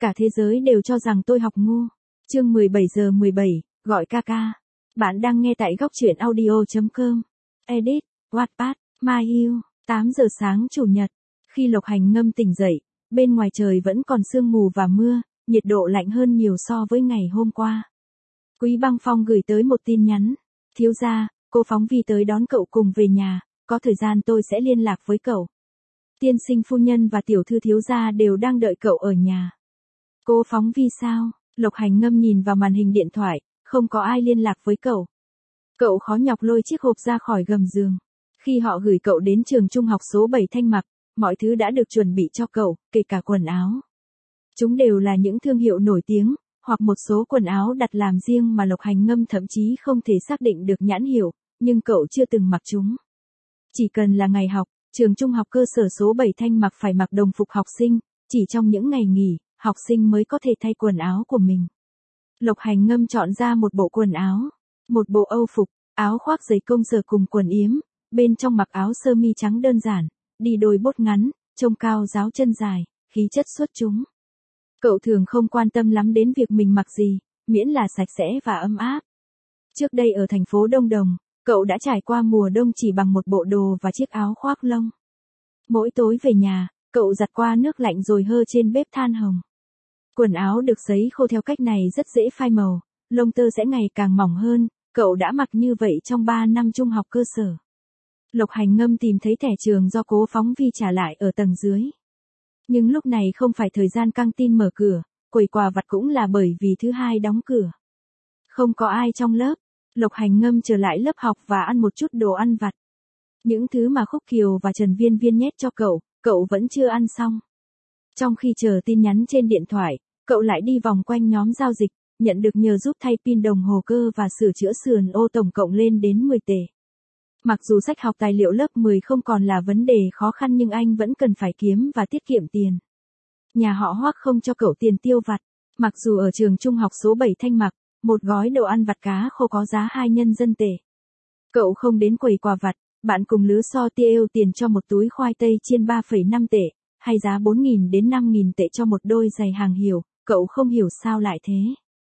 Cả thế giới đều cho rằng tôi học ngu. Chương 17:17, gọi ca ca. Bạn đang nghe tại góc truyện audio.com. Edit, Wattpad, My You. 8 giờ sáng Chủ nhật. Khi Lộc Hành Ngâm tỉnh dậy, bên ngoài trời vẫn còn sương mù và mưa, nhiệt độ lạnh hơn nhiều so với ngày hôm qua. Quý Băng Phong gửi tới một tin nhắn. Thiếu gia, cô phóng vi tới đón cậu cùng về nhà, có thời gian tôi sẽ liên lạc với cậu. Tiên sinh phu nhân và tiểu thư thiếu gia đều đang đợi cậu ở nhà. Cô phóng vi sao? Lộc Hành Ngâm nhìn vào màn hình điện thoại, không có ai liên lạc với cậu. Cậu khó nhọc lôi chiếc hộp ra khỏi gầm giường. Khi họ gửi cậu đến trường trung học số 7 Thanh Mặc, mọi thứ đã được chuẩn bị cho cậu, kể cả quần áo. Chúng đều là những thương hiệu nổi tiếng, hoặc một số quần áo đặt làm riêng mà Lộc Hành Ngâm thậm chí không thể xác định được nhãn hiệu, nhưng cậu chưa từng mặc chúng. Chỉ cần là ngày học, trường trung học cơ sở số 7 Thanh Mặc phải mặc đồng phục học sinh, chỉ trong những ngày nghỉ, học sinh mới có thể thay quần áo của mình. Lộc Hành Ngâm chọn ra một bộ quần áo, một bộ âu phục, áo khoác giày công sở cùng quần yếm, bên trong mặc áo sơ mi trắng đơn giản, đi đôi bốt ngắn, trông cao ráo chân dài, khí chất xuất chúng. Cậu thường không quan tâm lắm đến việc mình mặc gì, miễn là sạch sẽ và ấm áp. Trước đây ở thành phố Đông Đồng, cậu đã trải qua mùa đông chỉ bằng một bộ đồ và chiếc áo khoác lông. Mỗi tối về nhà, cậu giặt qua nước lạnh rồi hơ trên bếp than hồng. Quần áo được sấy khô theo cách này rất dễ phai màu, lông tơ sẽ ngày càng mỏng hơn, cậu đã mặc như vậy trong 3 năm trung học cơ sở. Lộc Hành Ngâm tìm thấy thẻ trường do cố phóng vi trả lại ở tầng dưới. Nhưng lúc này không phải thời gian căng tin mở cửa, quầy quà vặt cũng là bởi vì thứ hai đóng cửa. Không có ai trong lớp, Lộc Hành Ngâm trở lại lớp học và ăn một chút đồ ăn vặt. Những thứ mà Khúc Kiều và Trần Viên Viên nhét cho cậu vẫn chưa ăn xong. Trong khi chờ tin nhắn trên điện thoại, cậu lại đi vòng quanh nhóm giao dịch, nhận được nhờ giúp thay pin đồng hồ cơ và sửa chữa sườn ô tổng cộng lên đến 10 tệ. Mặc dù sách học tài liệu lớp 10 không còn là vấn đề khó khăn nhưng anh vẫn cần phải kiếm và tiết kiệm tiền. Nhà họ Hoắc không cho cậu tiền tiêu vặt, mặc dù ở trường trung học số 7 Thanh Mặc, một gói đồ ăn vặt cá khô có giá 2 nhân dân tệ. Cậu không đến quầy quà vặt, bạn cùng lứa so tiêu tiền cho một túi khoai tây chiên 3,5 tệ, hay giá 4.000 đến 5.000 tệ cho một đôi giày hàng hiệu, cậu không hiểu sao lại thế.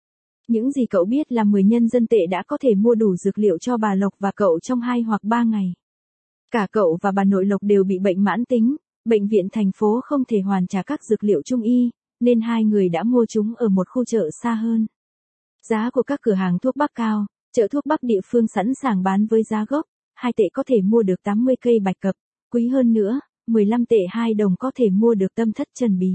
Những gì cậu biết là 10 nhân dân tệ đã có thể mua đủ dược liệu cho bà Lộc và cậu trong 2 hoặc 3 ngày. Cả cậu và bà nội Lộc đều bị bệnh mãn tính, bệnh viện thành phố không thể hoàn trả các dược liệu trung y, nên hai người đã mua chúng ở một khu chợ xa hơn. Giá của các cửa hàng thuốc bắc cao, chợ thuốc bắc địa phương sẵn sàng bán với giá gốc, 2 tệ có thể mua được 80 cây bạch cập, quý hơn nữa, 15 tệ 2 đồng có thể mua được tâm thất trần bì.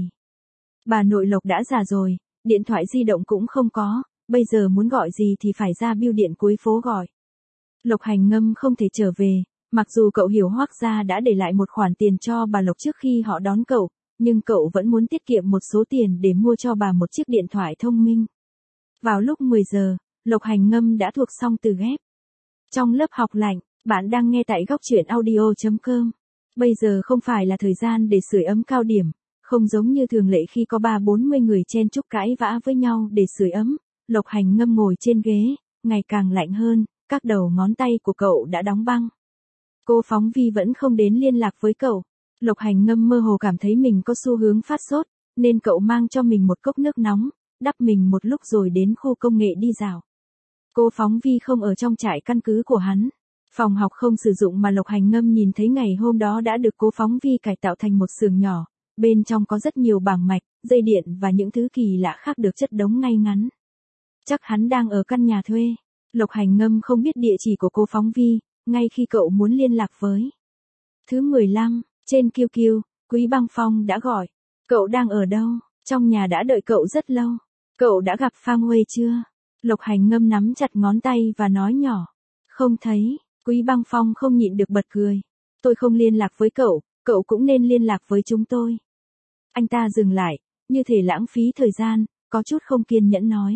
Bà nội Lộc đã già rồi, điện thoại di động cũng không có, bây giờ muốn gọi gì thì phải ra bưu điện cuối phố gọi. Lộc Hành Ngâm không thể trở về, mặc dù cậu hiểu Hoắc gia đã để lại một khoản tiền cho bà Lộc trước khi họ đón cậu, nhưng cậu vẫn muốn tiết kiệm một số tiền để mua cho bà một chiếc điện thoại thông minh. Vào lúc 10 giờ, Lộc Hành Ngâm đã thuộc xong từ ghép. Trong lớp học lạnh, bạn đang nghe tại góc truyện audio.com. Bây giờ không phải là thời gian để sưởi ấm cao điểm, không giống như thường lệ khi có 30-40 người chen chúc cãi vã với nhau để sưởi ấm. Lộc Hành Ngâm ngồi trên ghế, ngày càng lạnh hơn, các đầu ngón tay của cậu đã đóng băng. Cô phóng vi vẫn không đến liên lạc với cậu. Lộc Hành Ngâm mơ hồ cảm thấy mình có xu hướng phát sốt, nên cậu mang cho mình một cốc nước nóng, đắp mình một lúc rồi đến khu công nghệ đi dạo. Cô phóng vi không ở trong trại căn cứ của hắn. Phòng học không sử dụng mà Lộc Hành Ngâm nhìn thấy ngày hôm đó đã được cô phóng vi cải tạo thành một xưởng nhỏ. Bên trong có rất nhiều bảng mạch, dây điện và những thứ kỳ lạ khác được chất đống ngay ngắn. Chắc hắn đang ở căn nhà thuê. Lộc Hành Ngâm không biết địa chỉ của cô phóng vi, ngay khi cậu muốn liên lạc với. Thứ 15, trên QQ, Quý Băng Phong đã gọi. Cậu đang ở đâu? Trong nhà đã đợi cậu rất lâu. Cậu đã gặp Phang Huê chưa? Lộc Hành Ngâm nắm chặt ngón tay và nói nhỏ. Không thấy. Quý Băng Phong không nhịn được bật cười. Tôi không liên lạc với cậu cũng nên liên lạc với chúng tôi. Anh ta dừng lại, như thể lãng phí thời gian, có chút không kiên nhẫn nói.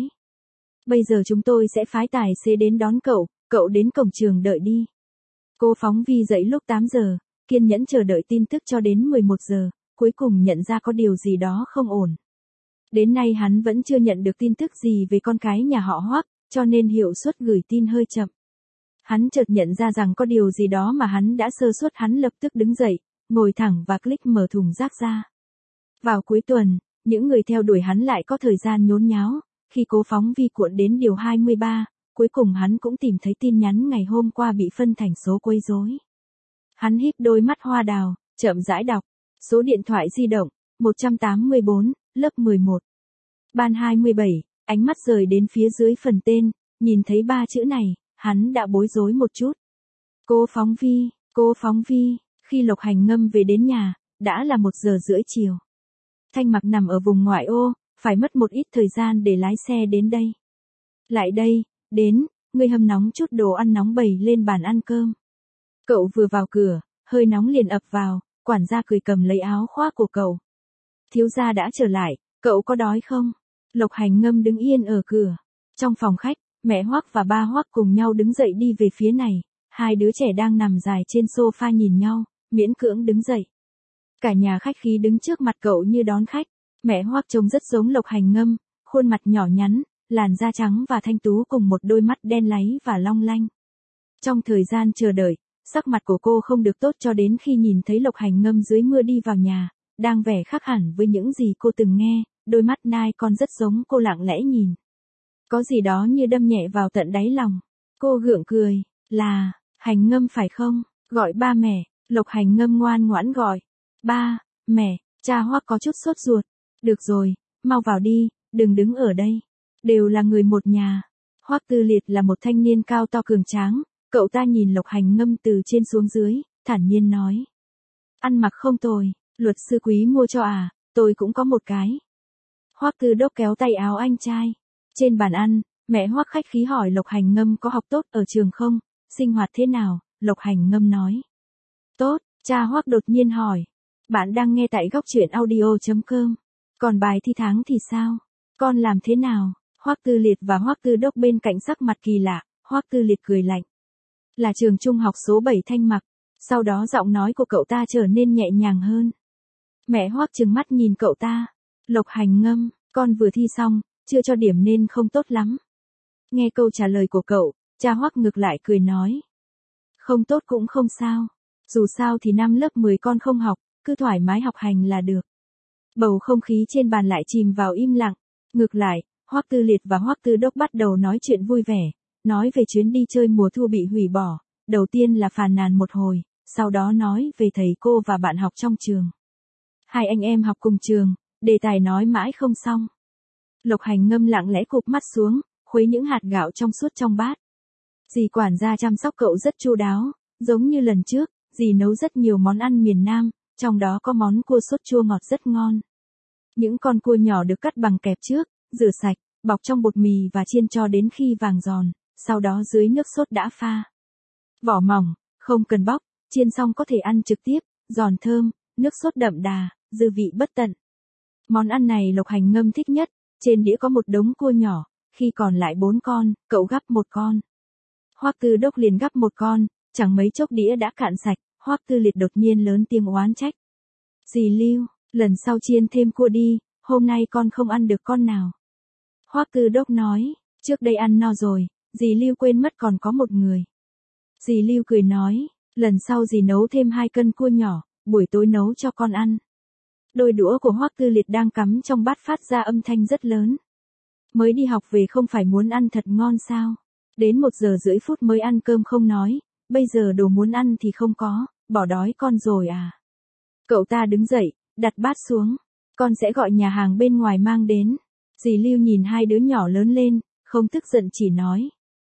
Bây giờ chúng tôi sẽ phái tài xế đến đón cậu đến cổng trường đợi đi. Cô phóng vi dậy lúc 8 giờ, kiên nhẫn chờ đợi tin tức cho đến 11 giờ, cuối cùng nhận ra có điều gì đó không ổn. Đến nay hắn vẫn chưa nhận được tin tức gì về con cái nhà họ Hoắc, cho nên hiệu suất gửi tin hơi chậm. Hắn chợt nhận ra rằng có điều gì đó mà hắn đã sơ suất, hắn lập tức đứng dậy, ngồi thẳng và click mở thùng rác ra. Vào cuối tuần, những người theo đuổi hắn lại có thời gian nhốn nháo, khi Cố Phóng Vi cuộn đến điều 23, cuối cùng hắn cũng tìm thấy tin nhắn ngày hôm qua bị phân thành số quấy rối. Hắn híp đôi mắt hoa đào, chậm rãi đọc, số điện thoại di động, 184, lớp 11. Ban 27, ánh mắt rời đến phía dưới phần tên, nhìn thấy 3 chữ này, hắn đã bối rối một chút. Cố Phóng Vi, khi Lộc Hành Ngâm về đến nhà, đã là 1:30 chiều. Thanh Mặc nằm ở vùng ngoại ô, phải mất một ít thời gian để lái xe đến đây. Lại đây, đến, ngươi hâm nóng chút đồ ăn nóng bày lên bàn ăn cơm. Cậu vừa vào cửa, hơi nóng liền ập vào, quản gia cười cầm lấy áo khoác của cậu. Thiếu gia đã trở lại, cậu có đói không? Lộc Hành Ngâm đứng yên ở cửa. Trong phòng khách, mẹ Hoắc và ba Hoắc cùng nhau đứng dậy đi về phía này, hai đứa trẻ đang nằm dài trên sofa nhìn nhau, miễn cưỡng đứng dậy. Cả nhà khách khí đứng trước mặt cậu như đón khách. Mẹ Hoắc trông rất giống Lộc Hành Ngâm, khuôn mặt nhỏ nhắn, làn da trắng và thanh tú cùng một đôi mắt đen láy và long lanh. Trong thời gian chờ đợi, sắc mặt của cô không được tốt cho đến khi nhìn thấy Lộc Hành Ngâm dưới mưa đi vào nhà, đang vẻ khác hẳn với những gì cô từng nghe, đôi mắt nai con rất giống cô lặng lẽ nhìn. Có gì đó như đâm nhẹ vào tận đáy lòng. Cô gượng cười, là, Hành Ngâm phải không? Gọi ba mẹ. Lộc Hành Ngâm ngoan ngoãn gọi. Ba, mẹ. Cha Hoắc có chút sốt ruột. Được rồi, mau vào đi, đừng đứng ở đây. Đều là người một nhà. Hoắc Tư Liệt là một thanh niên cao to cường tráng, cậu ta nhìn Lộc Hành Ngâm từ trên xuống dưới, thản nhiên nói. Ăn mặc không tồi, luật sư Quý mua cho à, tôi cũng có một cái. Hoắc Tư Đốc kéo tay áo anh trai. Trên bàn ăn, mẹ Hoắc khách khí hỏi Lộc Hành Ngâm có học tốt ở trường không, sinh hoạt thế nào, Lộc Hành Ngâm nói. Tốt, cha Hoắc đột nhiên hỏi. Bạn đang nghe tại góc truyện audio.com. Còn bài thi tháng thì sao? Con làm thế nào? Hoắc Tư Liệt và Hoắc Tư Đốc bên cạnh sắc mặt kỳ lạ, Hoắc Tư Liệt cười lạnh. Là trường trung học số 7 Thanh Mặc. Sau đó giọng nói của cậu ta trở nên nhẹ nhàng hơn. Mẹ Hoắc trừng mắt nhìn cậu ta. Lộc Hành Ngâm, con vừa thi xong, chưa cho điểm nên không tốt lắm. Nghe câu trả lời của cậu, cha Hoắc ngược lại cười nói. Không tốt cũng không sao. Dù sao thì năm lớp 10 con không học, cứ thoải mái học hành là được. Bầu không khí trên bàn lại chìm vào im lặng. Ngược lại, Hoắc Tư Liệt và Hoắc Tư Đốc bắt đầu nói chuyện vui vẻ, nói về chuyến đi chơi mùa thu bị hủy bỏ. Đầu tiên là phàn nàn một hồi, sau đó nói về thầy cô và bạn học trong trường. Hai anh em học cùng trường, đề tài nói mãi không xong. Lộc Hành Ngâm lặng lẽ cụp mắt xuống, khuấy những hạt gạo trong suốt trong bát. Dì quản gia chăm sóc cậu rất chu đáo, giống như lần trước, dì nấu rất nhiều món ăn miền Nam, trong đó có món cua sốt chua ngọt rất ngon. Những con cua nhỏ được cắt bằng kẹp trước, rửa sạch, bọc trong bột mì và chiên cho đến khi vàng giòn, sau đó dưới nước sốt đã pha. Vỏ mỏng, không cần bóc, chiên xong có thể ăn trực tiếp, giòn thơm, nước sốt đậm đà, dư vị bất tận. Món ăn này Lộc Hành Ngâm thích nhất, trên đĩa có một đống cua nhỏ, khi còn lại 4 con, cậu gắp một con. Hoắc Tư Đốc liền gắp một con, chẳng mấy chốc đĩa đã cạn sạch, Hoắc Tư Liệt đột nhiên lớn tiếng oán trách. Dì Lưu, lần sau chiên thêm cua đi, hôm nay con không ăn được con nào. Hoắc Tư Đốc nói, trước đây ăn no rồi, dì Lưu quên mất còn có một người. Dì Lưu cười nói, lần sau dì nấu thêm 2 cân cua nhỏ, buổi tối nấu cho con ăn. Đôi đũa của Hoắc Tư Liệt đang cắm trong bát phát ra âm thanh rất lớn. Mới đi học về không phải muốn ăn thật ngon sao? Đến 1:30 mới ăn cơm không nói, bây giờ đồ muốn ăn thì không có, bỏ đói con rồi à? Cậu ta đứng dậy, đặt bát xuống. Con sẽ gọi nhà hàng bên ngoài mang đến. Dì Lưu nhìn hai đứa nhỏ lớn lên, không tức giận chỉ nói.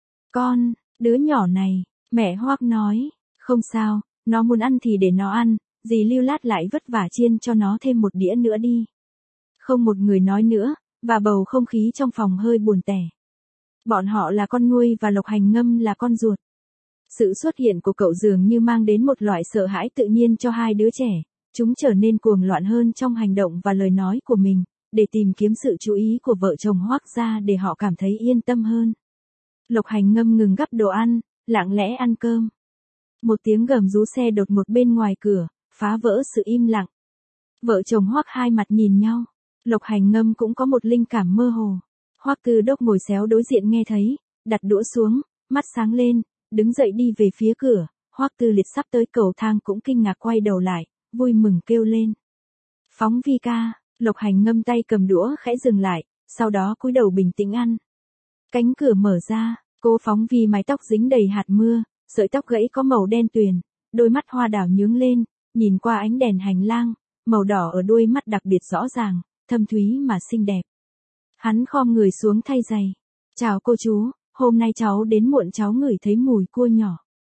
Con, đứa nhỏ này, mẹ Hoắc nói, không sao, nó muốn ăn thì để nó ăn, dì Lưu lát lại vất vả chiên cho nó thêm một đĩa nữa đi. Không một người nói nữa, và bầu không khí trong phòng hơi buồn tẻ. Bọn họ là con nuôi và Lộc Hành Ngâm là con ruột. Sự xuất hiện của cậu dường như mang đến một loại sợ hãi tự nhiên cho hai đứa trẻ, chúng trở nên cuồng loạn hơn trong hành động và lời nói của mình, để tìm kiếm sự chú ý của vợ chồng Hoắc gia để họ cảm thấy yên tâm hơn. Lộc Hành Ngâm ngừng gắp đồ ăn, lặng lẽ ăn cơm. Một tiếng gầm rú xe đột ngột bên ngoài cửa, phá vỡ sự im lặng. Vợ chồng Hoắc hai mặt nhìn nhau. Lộc Hành Ngâm cũng có một linh cảm mơ hồ. Hoắc Tư Đốc ngồi xéo đối diện nghe thấy, đặt đũa xuống, mắt sáng lên, đứng dậy đi về phía cửa. Hoắc Tư Liệt sắp tới cầu thang cũng kinh ngạc quay đầu lại, vui mừng kêu lên. Phóng Vi ca, Lộc Hành ngâm tay cầm đũa khẽ dừng lại, sau đó cúi đầu bình tĩnh ăn. Cánh cửa mở ra, Cố Phóng Vi mái tóc dính đầy hạt mưa, sợi tóc gãy có màu đen tuyền, đôi mắt hoa đào nhướng lên, nhìn qua ánh đèn hành lang, màu đỏ ở đuôi mắt đặc biệt rõ ràng, thâm thúy mà xinh đẹp. Hắn khom người xuống thay giày. Chào cô chú, hôm nay cháu đến muộn, cháu ngửi thấy mùi cua nhỏ.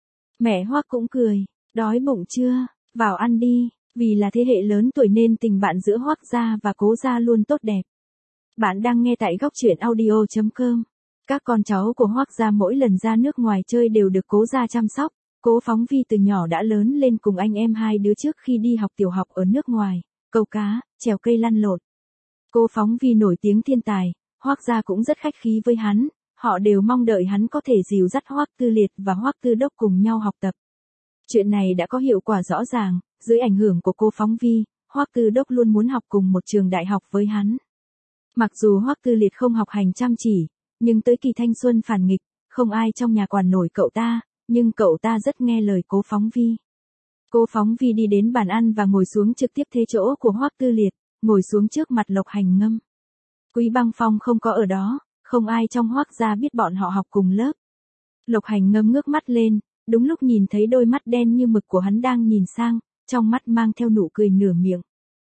Mẹ Hoắc cũng cười, đói bụng chưa, vào ăn đi, vì là thế hệ lớn tuổi nên tình bạn giữa Hoắc gia và Cố gia luôn tốt đẹp. Bạn đang nghe tại góc truyện audio.com. Các con cháu của Hoắc gia mỗi lần ra nước ngoài chơi đều được Cố gia chăm sóc. Cố Phóng Vi từ nhỏ đã lớn lên cùng anh em hai đứa trước khi đi học tiểu học ở nước ngoài, câu cá, trèo cây lăn lộn. Cố Phóng Vi nổi tiếng thiên tài, Hoắc gia cũng rất khách khí với hắn, họ đều mong đợi hắn có thể dìu dắt Hoắc Tư Liệt và Hoắc Tư Đốc cùng nhau học tập. Chuyện này đã có hiệu quả rõ ràng, dưới ảnh hưởng của Cố Phóng Vi, Hoắc Tư Đốc luôn muốn học cùng một trường đại học với hắn. Mặc dù Hoắc Tư Liệt không học hành chăm chỉ, nhưng tới kỳ thanh xuân phản nghịch, không ai trong nhà quản nổi cậu ta, nhưng cậu ta rất nghe lời Cố Phóng Vi. Cố Phóng Vi đi đến bàn ăn và ngồi xuống trực tiếp thế chỗ của Hoắc Tư Liệt, ngồi xuống trước mặt Lộc Hành Ngâm. Quý Băng Phong không có ở đó, không ai trong Hoắc gia biết bọn họ học cùng lớp. Lộc Hành Ngâm ngước mắt lên, đúng lúc nhìn thấy đôi mắt đen như mực của hắn đang nhìn sang, trong mắt mang theo nụ cười nửa miệng.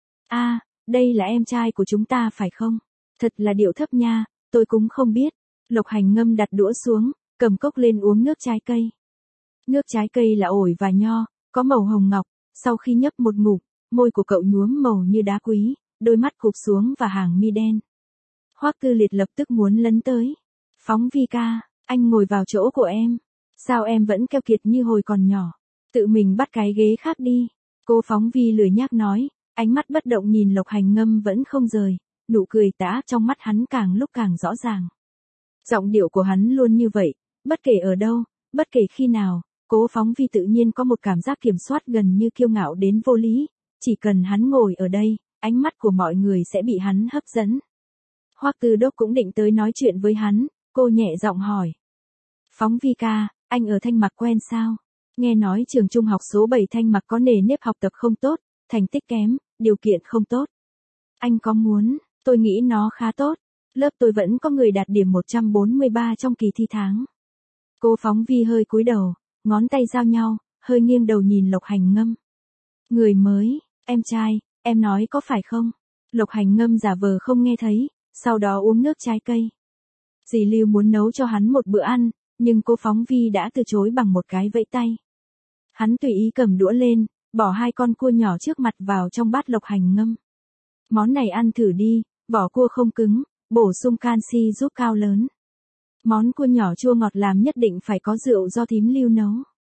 À, đây là em trai của chúng ta phải không? Thật là điệu thấp nha, tôi cũng không biết. Lộc Hành Ngâm đặt đũa xuống, cầm cốc lên uống nước trái cây. Nước trái cây là ổi và nho, có màu hồng ngọc, sau khi nhấp một ngụm, môi của cậu nhuốm màu như đá quý, đôi mắt cụp xuống và hàng mi đen. Hoắc Tư Liệt lập tức muốn lấn tới. Phóng Vi ca, anh ngồi vào chỗ của em. Sao em vẫn keo kiệt như hồi còn nhỏ? Tự mình bắt cái ghế khác đi. Cô Phóng Vi lười nhác nói, ánh mắt bất động nhìn Lộc Hành Ngâm vẫn không rời, nụ cười tà ác trong mắt hắn càng lúc càng rõ ràng. Giọng điệu của hắn luôn như vậy, bất kể ở đâu, bất kể khi nào, Cố Phóng Vi tự nhiên có một cảm giác kiểm soát gần như kiêu ngạo đến vô lý, chỉ cần hắn ngồi ở đây, ánh mắt của mọi người sẽ bị hắn hấp dẫn. Hoắc Tư Đốc cũng định tới nói chuyện với hắn, cô nhẹ giọng hỏi. Phóng Vi ca, anh ở Thanh Mặc quen sao? Nghe nói trường trung học số 7 Thanh Mặc có nề nếp học tập không tốt, thành tích kém, điều kiện không tốt. Anh có muốn, tôi nghĩ nó khá tốt. Lớp tôi vẫn có người đạt điểm 143 trong kỳ thi tháng. Cô Phóng Vi hơi cúi đầu, ngón tay giao nhau, hơi nghiêng đầu nhìn Lộc Hành Ngâm. Người mới, em trai, em nói có phải không? Lộc Hành Ngâm giả vờ không nghe thấy, sau đó uống nước trái cây. Dì Lưu muốn nấu cho hắn một bữa ăn, nhưng cô Phóng Vi đã từ chối bằng một cái vẫy tay. Hắn tùy ý cầm đũa lên, bỏ 2 con cua nhỏ trước mặt vào trong bát Lộc Hành Ngâm. Món này ăn thử đi, vỏ cua không cứng, bổ sung canxi giúp cao lớn. Món cua nhỏ chua ngọt làm nhất định phải có rượu do thím Lưu nấu.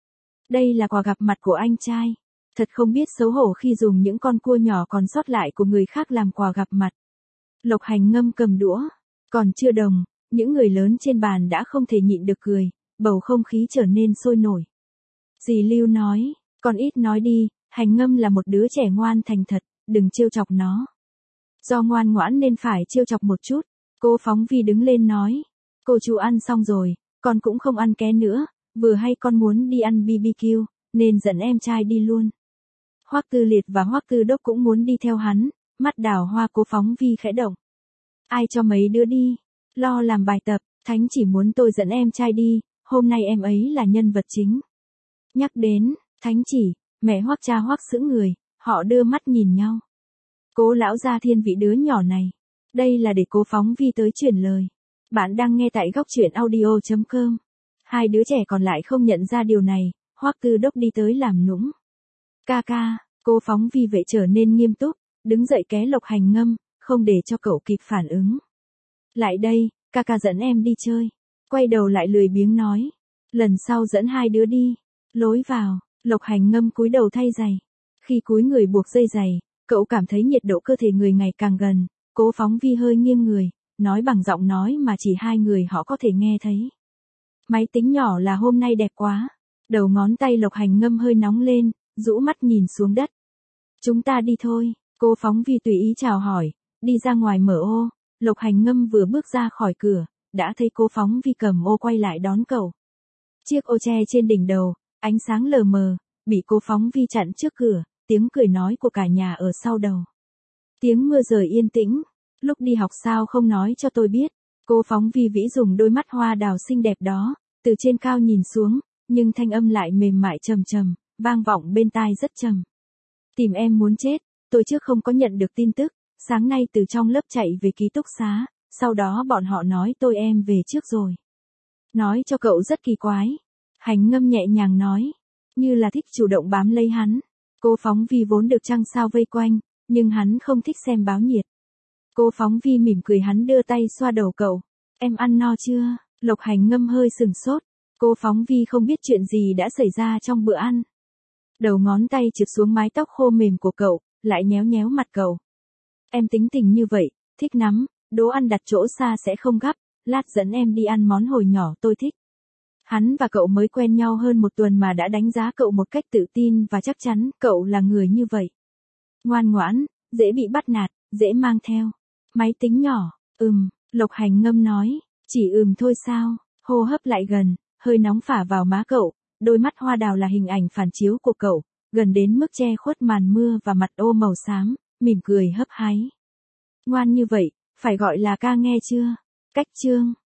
Đây là quà gặp mặt của anh trai. Thật không biết xấu hổ khi dùng những con cua nhỏ còn sót lại của người khác làm quà gặp mặt. Lộc Hành Ngâm cầm đũa, còn chưa đồng, những người lớn trên bàn đã không thể nhịn được cười, bầu không khí trở nên sôi nổi. Dì Lưu nói, con ít nói đi, Hành Ngâm là một đứa trẻ ngoan thành thật, đừng trêu chọc nó. Do ngoan ngoãn nên phải trêu chọc một chút. Cô Phóng Vi đứng lên nói, cô chú ăn xong rồi, con cũng không ăn ké nữa, vừa hay con muốn đi ăn BBQ, nên dẫn em trai đi luôn. Hoắc Tư Liệt và Hoắc Tư Đốc cũng muốn đi theo hắn, mắt đào hoa Cố Phóng Vi khẽ động. Ai cho mấy đứa đi, lo làm bài tập, Thánh chỉ muốn tôi dẫn em trai đi, hôm nay em ấy là nhân vật chính. Nhắc đến, Thánh chỉ, mẹ Hoắc cha Hoắc sững người, họ đưa mắt nhìn nhau. Cố lão gia thiên vị đứa nhỏ này. Đây là để Cố Phóng Vi tới chuyển lời. Bạn đang nghe tại góc truyện audio.com. Hai đứa trẻ còn lại không nhận ra điều này, Hoắc Tư Đốc đi tới làm nũng. Ca ca, Cố Phóng Vi vậy trở nên nghiêm túc, đứng dậy ké Lộc Hành Ngâm, không để cho cậu kịp phản ứng. Lại đây, ca ca dẫn em đi chơi. Quay đầu lại lười biếng nói. Lần sau dẫn hai đứa đi. Lối vào, Lộc Hành Ngâm cúi đầu thay giày. Khi cúi người buộc dây giày, cậu cảm thấy nhiệt độ cơ thể người ngày càng gần. Cố Phóng Vi hơi nghiêng người, nói bằng giọng nói mà chỉ hai người họ có thể nghe thấy. Máy tính nhỏ là hôm nay đẹp quá. Đầu ngón tay Lộc Hành Ngâm hơi nóng lên, rũ mắt nhìn xuống đất. Chúng ta đi thôi. Cố Phóng Vi tùy ý chào hỏi, đi ra ngoài mở ô. Lộc Hành Ngâm vừa bước ra khỏi cửa, đã thấy Cố Phóng Vi cầm ô quay lại đón cậu. Chiếc ô che trên đỉnh đầu, ánh sáng lờ mờ, bị Cố Phóng Vi chặn trước cửa, tiếng cười nói của cả nhà ở sau đầu. Tiếng mưa rơi yên tĩnh. Lúc đi học sao không nói cho tôi biết. Cô phóng vi vĩ dùng đôi mắt hoa đào xinh đẹp đó, từ trên cao nhìn xuống, nhưng thanh âm lại mềm mại trầm trầm, vang vọng bên tai rất trầm. Tìm em muốn chết, tôi trước không có nhận được tin tức, sáng nay từ trong lớp chạy về ký túc xá, sau đó bọn họ nói tôi em về trước rồi. Nói cho cậu rất kỳ quái. Hành Ngâm nhẹ nhàng nói, như là thích chủ động bám lấy hắn. Cô phóng vi vốn được trăng sao vây quanh, nhưng hắn không thích xem báo nhiệt. Cô phóng vi mỉm cười, hắn đưa tay xoa đầu cậu. Em ăn no chưa? Lộc Hành Ngâm hơi sừng sốt. Cô phóng vi không biết chuyện gì đã xảy ra trong bữa ăn. Đầu ngón tay trượt xuống mái tóc khô mềm của cậu, lại nhéo nhéo mặt cậu. Em tính tình như vậy, thích nắm, đồ ăn đặt chỗ xa sẽ không gắp, lát dẫn em đi ăn món hồi nhỏ tôi thích. Hắn và cậu mới quen nhau hơn một tuần mà đã đánh giá cậu một cách tự tin và chắc chắn cậu là người như vậy. Ngoan ngoãn, dễ bị bắt nạt, dễ mang theo. Máy tính nhỏ, Lộc Hành Ngâm nói, chỉ thôi sao, hô hấp lại gần, hơi nóng phả vào má cậu, đôi mắt hoa đào là hình ảnh phản chiếu của cậu, gần đến mức che khuất màn mưa và mặt ô màu xám, mỉm cười hấp háy. Ngoan như vậy, phải gọi là ca nghe chưa? Cách chương